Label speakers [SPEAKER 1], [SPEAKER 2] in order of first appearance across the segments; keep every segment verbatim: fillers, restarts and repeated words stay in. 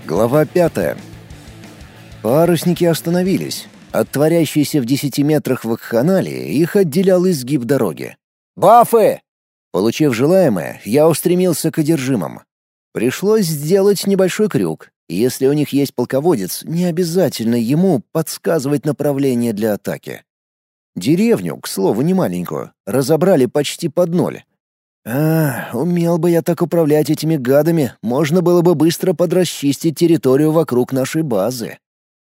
[SPEAKER 1] Глава пятая. Парусники остановились. От творящейся в десяти метрах вакханалии их отделял изгиб дороги. «Бафы!» Получив желаемое, я устремился к одержимым. Пришлось сделать небольшой крюк. Если у них есть полководец, не обязательно ему подсказывать направление для атаки. Деревню, к слову, немаленькую, разобрали почти под ноль. А, умел бы я так управлять этими гадами, можно было бы быстро подрасчистить территорию вокруг нашей базы.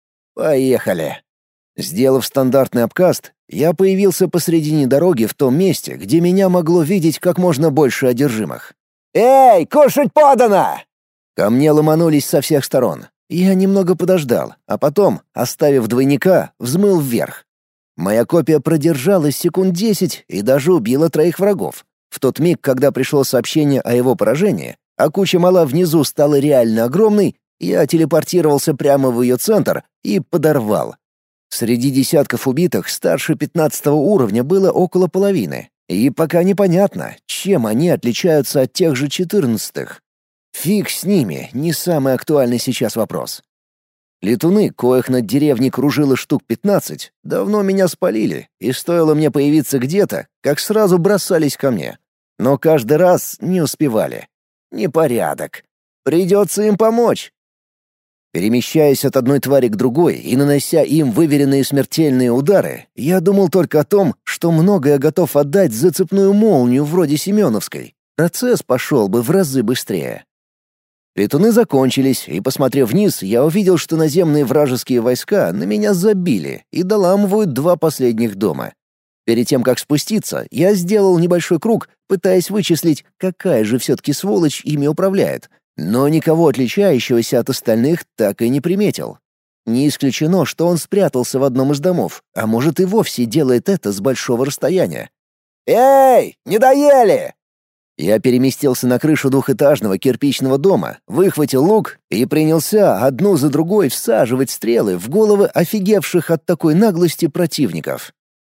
[SPEAKER 1] Поехали. Сделав стандартный обкаст, я появился посредине дороги в том месте, где меня могло видеть как можно больше одержимых. «Эй, кушать подано!» Ко мне ломанулись со всех сторон. Я немного подождал, а потом, оставив двойника, взмыл вверх. Моя копия продержалась секунд десять и даже убила троих врагов. В тот миг, когда пришло сообщение о его поражении, а куча мала внизу стала реально огромной, я телепортировался прямо в ее центр и подорвал. Среди десятков убитых старше пятнадцатого уровня было около половины, и пока непонятно, чем они отличаются от тех же четырнадцатых. Фиг с ними, не самый актуальный сейчас вопрос. Летуны, коих над деревней кружило штук пятнадцать, давно меня спалили, и стоило мне появиться где-то, как сразу бросались ко мне. Но каждый раз не успевали. Непорядок. Придется им помочь. Перемещаясь от одной твари к другой и нанося им выверенные смертельные удары, я думал только о том, что многое готов отдать за цепную молнию вроде Семеновской. Процесс пошел бы в разы быстрее. Летуны закончились, и, посмотрев вниз, я увидел, что наземные вражеские войска на меня забили и доламывают два последних дома. Перед тем, как спуститься, я сделал небольшой круг, пытаясь вычислить, какая же все-таки сволочь ими управляет, но никого отличающегося от остальных так и не приметил. Не исключено, что он спрятался в одном из домов, а может и вовсе делает это с большого расстояния. «Эй, не доели!» Я переместился на крышу двухэтажного кирпичного дома, выхватил лук и принялся одну за другой всаживать стрелы в головы офигевших от такой наглости противников.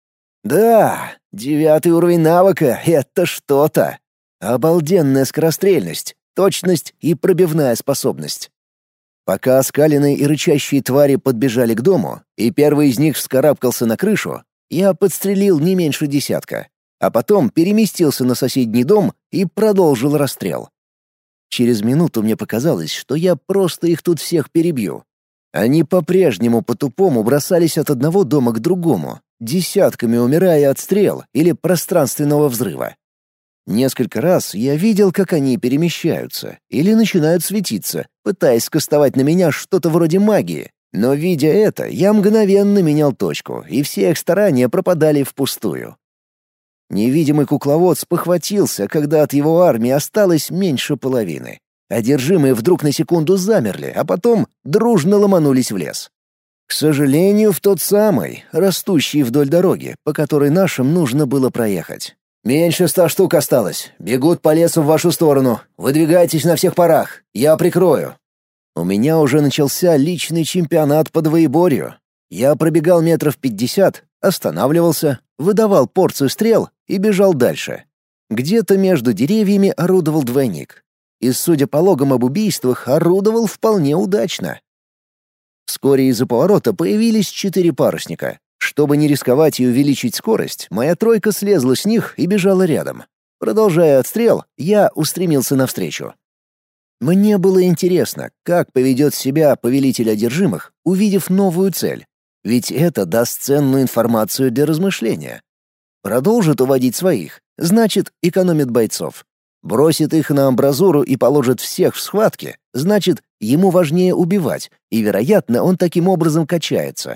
[SPEAKER 1] Да, девятый уровень навыка — это что-то. Обалденная скорострельность, точность и пробивная способность. Пока оскаленные и рычащие твари подбежали к дому, и первый из них вскарабкался на крышу, я подстрелил не меньше десятка. А потом переместился на соседний дом и продолжил расстрел. Через минуту мне показалось, что я просто их тут всех перебью. Они по-прежнему по-тупому бросались от одного дома к другому, десятками умирая от стрел или пространственного взрыва. Несколько раз я видел, как они перемещаются или начинают светиться, пытаясь скастовать на меня что-то вроде магии, но, видя это, я мгновенно менял точку, и все их старания пропадали впустую. Невидимый кукловод спохватился, когда от его армии осталось меньше половины. Одержимые вдруг на секунду замерли, а потом дружно ломанулись в лес. К сожалению, в тот самый, растущий вдоль дороги, по которой нашим нужно было проехать. «Меньше ста штук осталось. Бегут по лесу в вашу сторону. Выдвигайтесь на всех парах. Я прикрою». У меня уже начался личный чемпионат по двоеборью. Я пробегал метров пятьдесят, останавливался, выдавал порцию стрел и бежал дальше. Где-то между деревьями орудовал двойник. И, судя по логам об убийствах, орудовал вполне удачно. Вскоре из-за поворота появились четыре парусника. Чтобы не рисковать и увеличить скорость, моя тройка слезла с них и бежала рядом. Продолжая отстрел, я устремился навстречу. Мне было интересно, как поведет себя повелитель одержимых, увидев новую цель. Ведь это даст ценную информацию для размышления. Продолжит уводить своих, значит, экономит бойцов. Бросит их на амбразуру и положит всех в схватке, значит, ему важнее убивать, и, вероятно, он таким образом качается.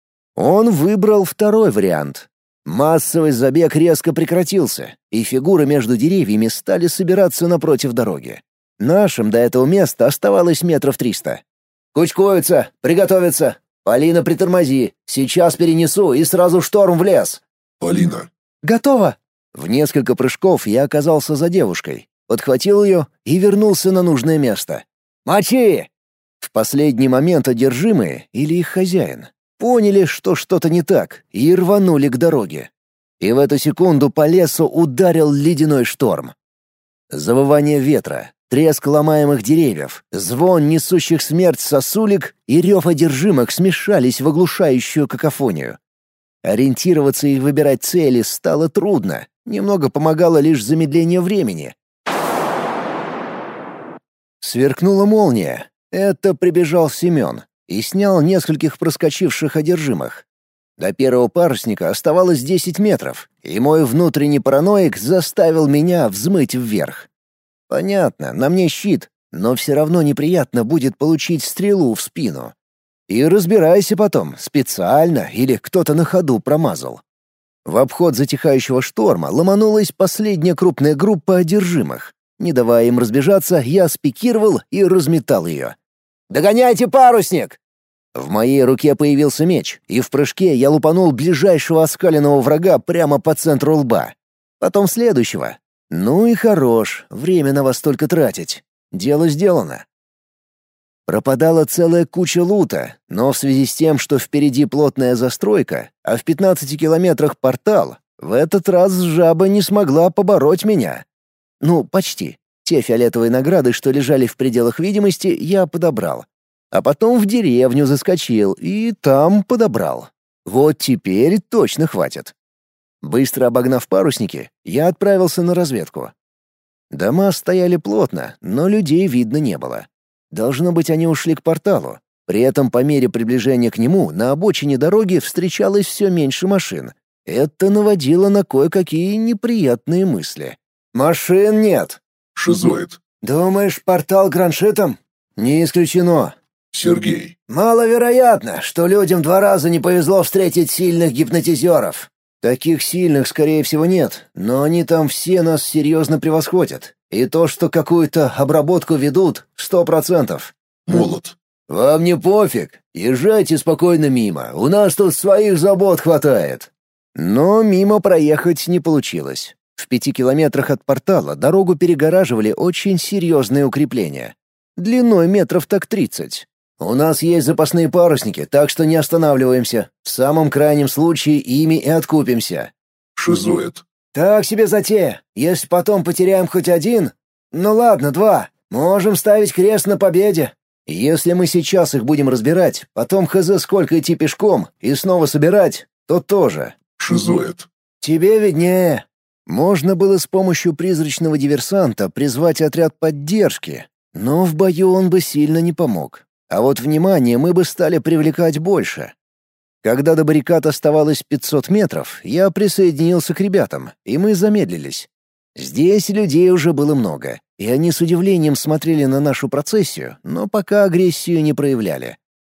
[SPEAKER 1] Он выбрал второй вариант. Массовый забег резко прекратился, и фигуры между деревьями стали собираться напротив дороги. Нашим до этого места оставалось метров триста. «Кучкуются! Приготовиться! Полина, притормози! Сейчас перенесу и сразу шторм в лес!»
[SPEAKER 2] «Полина!»
[SPEAKER 1] «Готово!» В несколько прыжков я оказался за девушкой, подхватил ее и вернулся на нужное место. «Мочи!» В последний момент одержимые, или их хозяин, поняли, что что-то не так, и рванули к дороге. И в эту секунду по лесу ударил ледяной шторм. Завывание ветра, Треск ломаемых деревьев, звон несущих смерть сосулек и рев одержимых смешались в оглушающую какофонию. Ориентироваться и выбирать цели стало трудно, немного помогало лишь замедление времени. Сверкнула молния. Это прибежал Семен и снял нескольких проскочивших одержимых. До первого парусника оставалось десять метров, и мой внутренний параноик заставил меня взмыть вверх. Понятно, на мне щит, но все равно неприятно будет получить стрелу в спину. И разбирайся потом, специально или кто-то на ходу промазал. В обход затихающего шторма ломанулась последняя крупная группа одержимых. Не давая им разбежаться, я спикировал и разметал ее. «Догоняйте парусник!» В моей руке появился меч, и в прыжке я лупанул ближайшего оскаленного врага прямо по центру лба. Потом следующего. Ну и хорош, время на вас только тратить. Дело сделано. Пропадала целая куча лута, но в связи с тем, что впереди плотная застройка, а в пятнадцати километрах портал, в этот раз жаба не смогла побороть меня. Ну, почти. Те фиолетовые награды, что лежали в пределах видимости, я подобрал. А потом в деревню заскочил и там подобрал. Вот теперь точно хватит. Быстро обогнав парусники, я отправился на разведку. Дома стояли плотно, но людей видно не было. Должно быть, они ушли к порталу. При этом по мере приближения к нему на обочине дороги встречалось все меньше машин. Это наводило на кое-какие неприятные мысли. «Машин нет!»
[SPEAKER 2] Шизоид.
[SPEAKER 1] «Думаешь, портал граншитом?» «Не исключено».
[SPEAKER 2] Сергей.
[SPEAKER 1] «Маловероятно, что людям два раза не повезло встретить сильных гипнотизеров. Таких сильных, скорее всего, нет, но они там все нас серьезно превосходят. И то, что какую-то обработку ведут, сто процентов».
[SPEAKER 2] Молот.
[SPEAKER 1] «Вам не пофиг. Езжайте спокойно мимо. У нас тут своих забот хватает». Но мимо проехать не получилось. В пяти километрах от портала дорогу перегораживали очень серьезные укрепления. Длиной метров так тридцать. У нас есть запасные парусники, так что не останавливаемся. В самом крайнем случае ими и откупимся.
[SPEAKER 2] Шизоид.
[SPEAKER 1] Так себе затея. Если потом потеряем хоть один... Ну ладно, два. Можем ставить крест на победе. Если мы сейчас их будем разбирать, потом хз сколько идти пешком и снова собирать, то тоже.
[SPEAKER 2] Шизоид.
[SPEAKER 1] Тебе виднее. Можно было с помощью призрачного диверсанта призвать отряд поддержки, но в бою он бы сильно не помог. А вот внимание мы бы стали привлекать больше. Когда до баррикад оставалось пятьсот метров, я присоединился к ребятам, и мы замедлились. Здесь людей уже было много, и они с удивлением смотрели на нашу процессию, но пока агрессию не проявляли.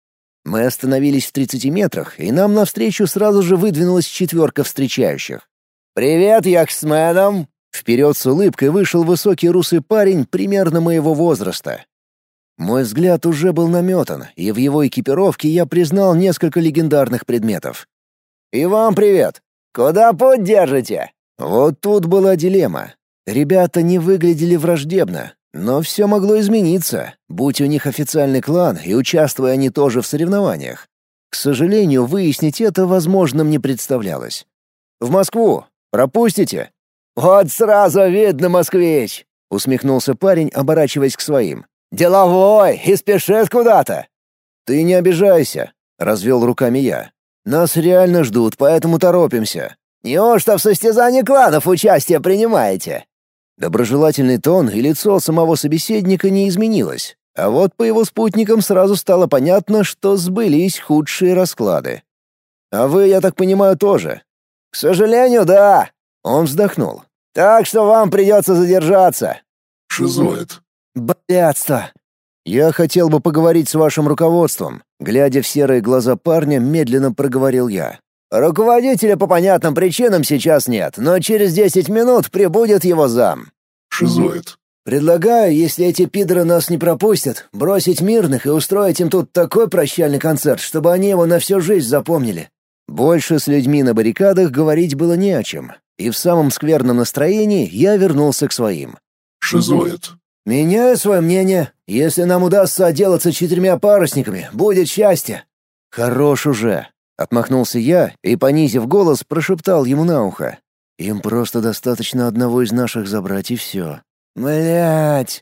[SPEAKER 1] Мы остановились в тридцати метрах, и нам навстречу сразу же выдвинулась четверка встречающих. «Привет, яхтсменам!» Вперед с улыбкой вышел высокий русый парень примерно моего возраста. Мой взгляд уже был наметан, и в его экипировке я признал несколько легендарных предметов. «И вам привет! Куда путь держите?» Вот тут была дилемма. Ребята не выглядели враждебно, но все могло измениться, будь у них официальный клан и участвуя они тоже в соревнованиях. К сожалению, выяснить это возможным не представлялось. «В Москву! Пропустите?» «Вот сразу видно, москвич!» — усмехнулся парень, оборачиваясь к своим. «Деловой и спешит куда-то!» «Ты не обижайся!» — развел руками я. «Нас реально ждут, поэтому торопимся». «Неужто в состязании кланов участие принимаете?» Доброжелательный тон и лицо самого собеседника не изменилось, а вот по его спутникам сразу стало понятно, что сбылись худшие расклады. «А вы, я так понимаю, тоже?» «К сожалению, да!» — он вздохнул. «Так что вам придется задержаться».
[SPEAKER 2] Шизоид.
[SPEAKER 1] «Блядство!» «Я хотел бы поговорить с вашим руководством», — глядя в серые глаза парня, медленно проговорил я. «Руководителя по понятным причинам сейчас нет, но через десять минут прибудет его зам».
[SPEAKER 2] Шизоид.
[SPEAKER 1] «Предлагаю, если эти пидоры нас не пропустят, бросить мирных и устроить им тут такой прощальный концерт, чтобы они его на всю жизнь запомнили». Больше с людьми на баррикадах говорить было не о чем, и в самом скверном настроении я вернулся к своим.
[SPEAKER 2] Шизоид.
[SPEAKER 1] «Меняю свое мнение. Если нам удастся отделаться четырьмя парусниками, будет счастье». «Хорош уже», — отмахнулся я и, понизив голос, прошептал ему на ухо. «Им просто достаточно одного из наших забрать, и все». «Блядь!»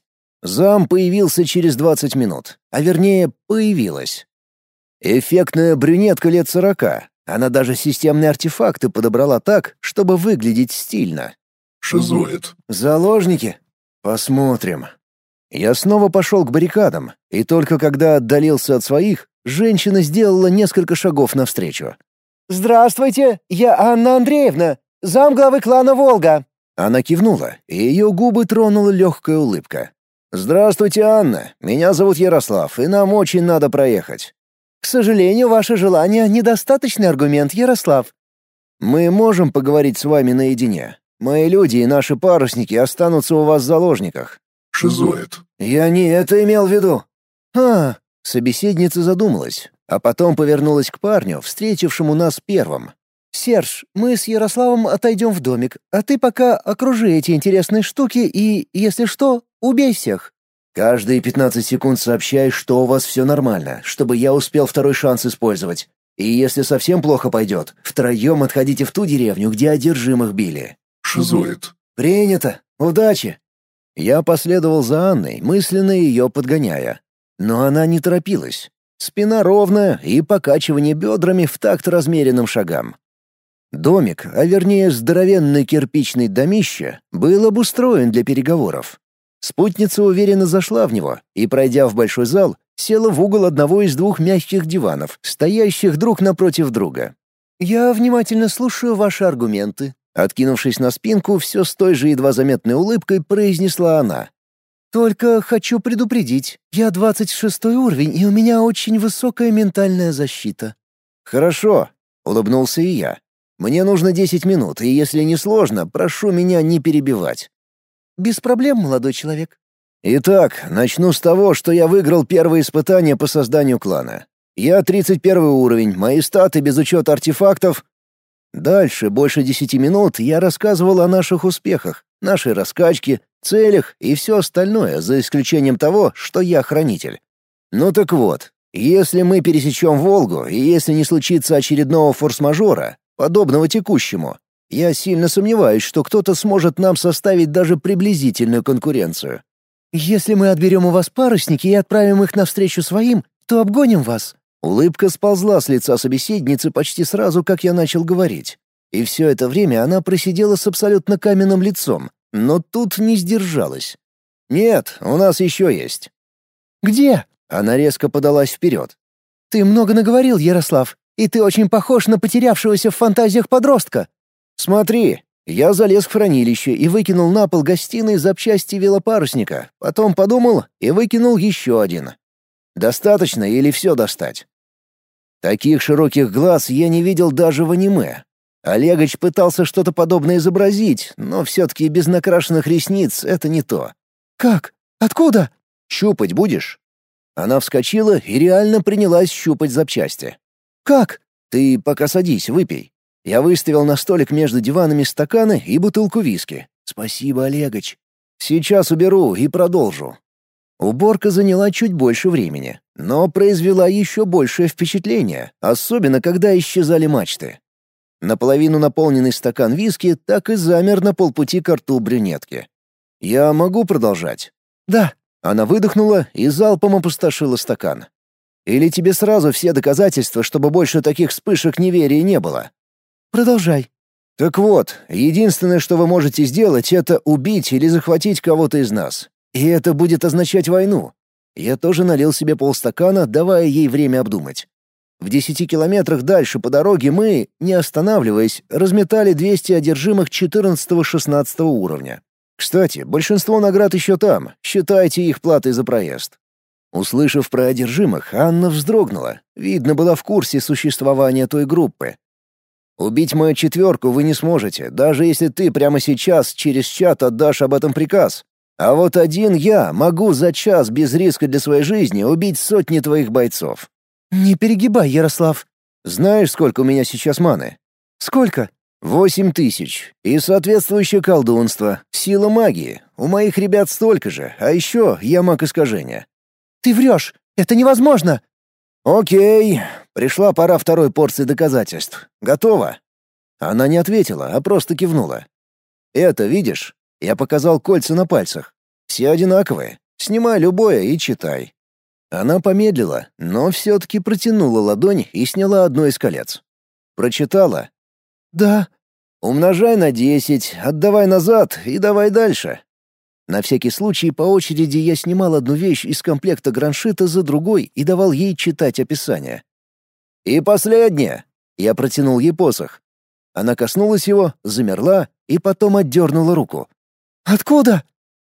[SPEAKER 1] Зам появился через двадцать минут, а вернее, появилась. Эффектная брюнетка лет сорока. Она даже системные артефакты подобрала так, чтобы выглядеть стильно.
[SPEAKER 2] Шизоид.
[SPEAKER 1] Заложники? Посмотрим. Я снова пошел к баррикадам, и только когда отдалился от своих, женщина сделала несколько шагов навстречу. «Здравствуйте, я Анна Андреевна, замглавы клана «Волга». Она кивнула, и ее губы тронула легкая улыбка. «Здравствуйте, Анна. Меня зовут Ярослав, и нам очень надо проехать». «К сожалению, ваше желание — недостаточный аргумент, Ярослав». «Мы можем поговорить с вами наедине. Мои люди и наши парусники останутся у вас в заложниках».
[SPEAKER 2] Шизоид.
[SPEAKER 1] «Я не это имел в виду». «А...» — собеседница задумалась, а потом повернулась к парню, встретившему нас первым. «Серж, мы с Ярославом отойдем в домик, а ты пока окружи эти интересные штуки и, если что, убей всех». «Каждые пятнадцать секунд сообщай, что у вас все нормально, чтобы я успел второй шанс использовать. И если совсем плохо пойдет, втроем отходите в ту деревню, где одержимых били».
[SPEAKER 2] Шизоид.
[SPEAKER 1] «Принято. Удачи». Я последовал за Анной, мысленно ее подгоняя. Но она не торопилась. Спина ровная и покачивание бедрами в такт размеренным шагам. Домик, а вернее здоровенный кирпичный домище, был обустроен для переговоров. Спутница уверенно зашла в него и, пройдя в большой зал, села в угол одного из двух мягких диванов, стоящих друг напротив друга. «Я внимательно слушаю ваши аргументы», — откинувшись на спинку, все с той же едва заметной улыбкой произнесла она. «Только хочу предупредить, я двадцать шестой уровень, и у меня очень высокая ментальная защита». «Хорошо», — улыбнулся и я. «Мне нужно десять минут, и если не сложно, прошу меня не перебивать». «Без проблем, молодой человек». «Итак, начну с того, что я выиграл первое испытание по созданию клана. Я тридцать первый уровень, мои статы без учета артефактов...» Дальше больше десяти минут я рассказывал о наших успехах, нашей раскачке, целях и все остальное, за исключением того, что я хранитель. Ну так вот, если мы пересечем Волгу, и если не случится очередного форс-мажора, подобного текущему, я сильно сомневаюсь, что кто-то сможет нам составить даже приблизительную конкуренцию. Если мы отберем у вас парусники и отправим их навстречу своим, то обгоним вас». Улыбка сползла с лица собеседницы почти сразу, как я начал говорить. И все это время она просидела с абсолютно каменным лицом, но тут не сдержалась. «Нет, у нас еще есть». «Где?» — она резко подалась вперед. «Ты много наговорил, Ярослав, и ты очень похож на потерявшегося в фантазиях подростка». «Смотри, я залез в хранилище и выкинул на пол гостиной запчасти велопарусника, потом подумал и выкинул еще один. Достаточно или все достать?» Таких широких глаз я не видел даже в аниме. Олегович пытался что-то подобное изобразить, но все-таки без накрашенных ресниц это не то. «Как? Откуда?» «Щупать будешь?» Она вскочила и реально принялась щупать запчасти. «Как?» «Ты пока садись, выпей». Я выставил на столик между диванами стаканы и бутылку виски. «Спасибо, Олегович. Сейчас уберу и продолжу». Уборка заняла чуть больше времени, но произвела еще большее впечатление, особенно когда исчезали мачты. Наполовину наполненный стакан виски так и замер на полпути к рту брюнетки. «Я могу продолжать?» «Да». Она выдохнула и залпом опустошила стакан. «Или тебе сразу все доказательства, чтобы больше таких вспышек неверия не было?» «Продолжай». «Так вот, единственное, что вы можете сделать, это убить или захватить кого-то из нас. И это будет означать войну». Я тоже налил себе полстакана, давая ей время обдумать. В десяти километрах дальше по дороге мы, не останавливаясь, разметали двести одержимых четырнадцатого-шестнадцатого уровня. Кстати, большинство наград еще там, считайте их платой за проезд. Услышав про одержимых, Анна вздрогнула. Видно, была в курсе существования той группы. «Убить мою четверку вы не сможете, даже если ты прямо сейчас через чат отдашь об этом приказ. А вот один я могу за час без риска для своей жизни убить сотни твоих бойцов». «Не перегибай, Ярослав». «Знаешь, сколько у меня сейчас маны?» «Сколько?» «Восемь тысяч. И соответствующее колдунство. Сила магии. У моих ребят столько же. А еще я маг искажения». «Ты врешь! Это невозможно!» «Окей. Пришла пора второй порции доказательств. Готово?» Она не ответила, а просто кивнула. «Это видишь?» Я показал кольца на пальцах. Все одинаковые. Снимай любое и читай». Она помедлила, но все-таки протянула ладонь и сняла одно из колец. Прочитала. «Да». «Умножай на десять, отдавай назад и давай дальше». На всякий случай по очереди я снимал одну вещь из комплекта граншита за другой и давал ей читать описание. «И последнее!» — я протянул ей посох. Она коснулась его, замерла и потом отдернула руку. «Откуда?»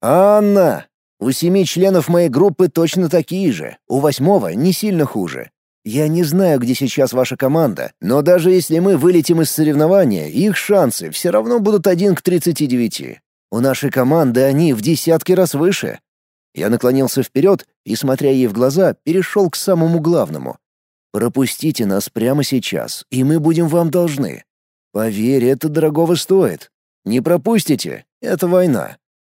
[SPEAKER 1] «Анна! У семи членов моей группы точно такие же, у восьмого не сильно хуже. Я не знаю, где сейчас ваша команда, но даже если мы вылетим из соревнования, их шансы все равно будут один к тридцати девяти. У нашей команды они в десятки раз выше». Я наклонился вперед и, смотря ей в глаза, перешел к самому главному. «Пропустите нас прямо сейчас, и мы будем вам должны. Поверь, это дорогого стоит. Не пропустите — это война».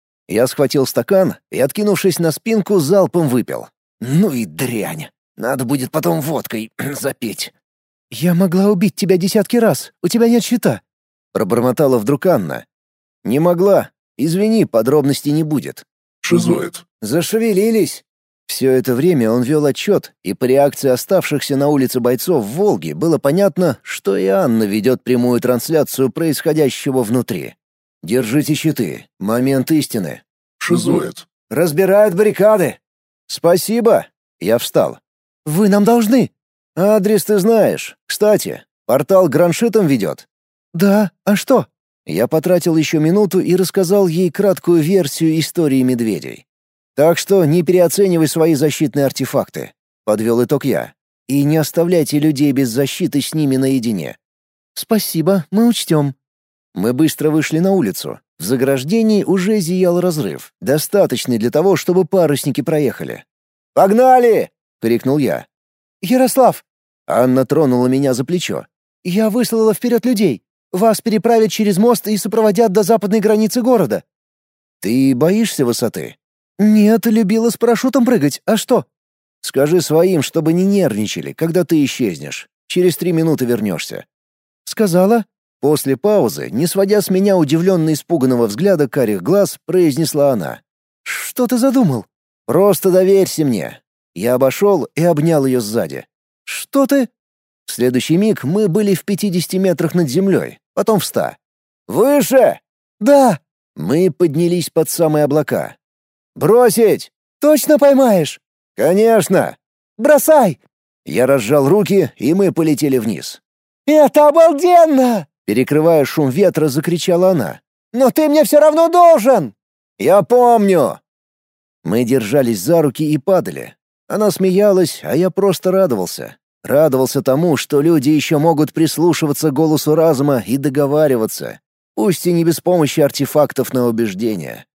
[SPEAKER 1] Я схватил стакан и, откинувшись на спинку, залпом выпил. «Ну и дрянь. Надо будет потом водкой запить». «Я могла убить тебя десятки раз. У тебя нет щита», — пробормотала вдруг Анна. «Не могла. Извини, подробностей не будет».
[SPEAKER 2] Шизоид.
[SPEAKER 1] «Зашевелились». Все это время он вел отчет, и по реакции оставшихся на улице бойцов в «Волге» было понятно, что и Анна ведет прямую трансляцию происходящего внутри. «Держите щиты. Момент истины».
[SPEAKER 2] Шизоид.
[SPEAKER 1] «Разбирают баррикады». «Спасибо». Я встал. «Вы нам должны». «Адрес ты знаешь. Кстати, портал граншитом ведет». «Да, а что?» Я потратил еще минуту и рассказал ей краткую версию истории медведей. «Так что не переоценивай свои защитные артефакты», — подвел итог я. «И не оставляйте людей без защиты с ними наедине». «Спасибо, мы учтем». Мы быстро вышли на улицу. В заграждении уже зиял разрыв, достаточный для того, чтобы парусники проехали. «Погнали!» — крикнул я. «Ярослав!» — Анна тронула меня за плечо. «Я выслала вперед людей. Вас переправят через мост и сопроводят до западной границы города». «Ты боишься высоты?» «Нет, любила с парашютом прыгать. А что?» «Скажи своим, чтобы не нервничали, когда ты исчезнешь. Через три минуты вернешься». «Сказала». После паузы, не сводя с меня удивленно испуганного взгляда карих глаз, произнесла она. «Что ты задумал?» «Просто доверься мне». Я обошел и обнял ее сзади. «Что ты?» В следующий миг мы были в пятидесяти метрах над землей, потом в ста. «Выше!» «Да!» Мы поднялись под самые облака. «Бросить!» «Точно поймаешь?» «Конечно!» «Бросай!» Я разжал руки, и мы полетели вниз. «Это обалденно!» Перекрывая шум ветра, закричала она. «Но ты мне все равно должен!» «Я помню!» Мы держались за руки и падали. Она смеялась, а я просто радовался. Радовался тому, что люди еще могут прислушиваться к голосу разума и договариваться, пусть и не без помощи артефактов на убеждение.